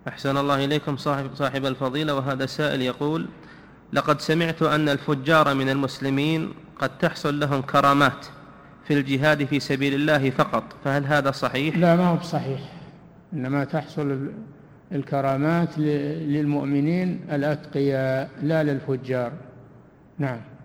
أحسن الله إليكم صاحب الفضيلة. وهذا سائل يقول: لقد سمعت أن الفجار من المسلمين قد تحصل لهم كرامات في الجهاد في سبيل الله فقط، فهل هذا صحيح؟ لا، ما هو بصحيح. إنما تحصل الكرامات للمؤمنين الأتقياء لا للفجار. نعم.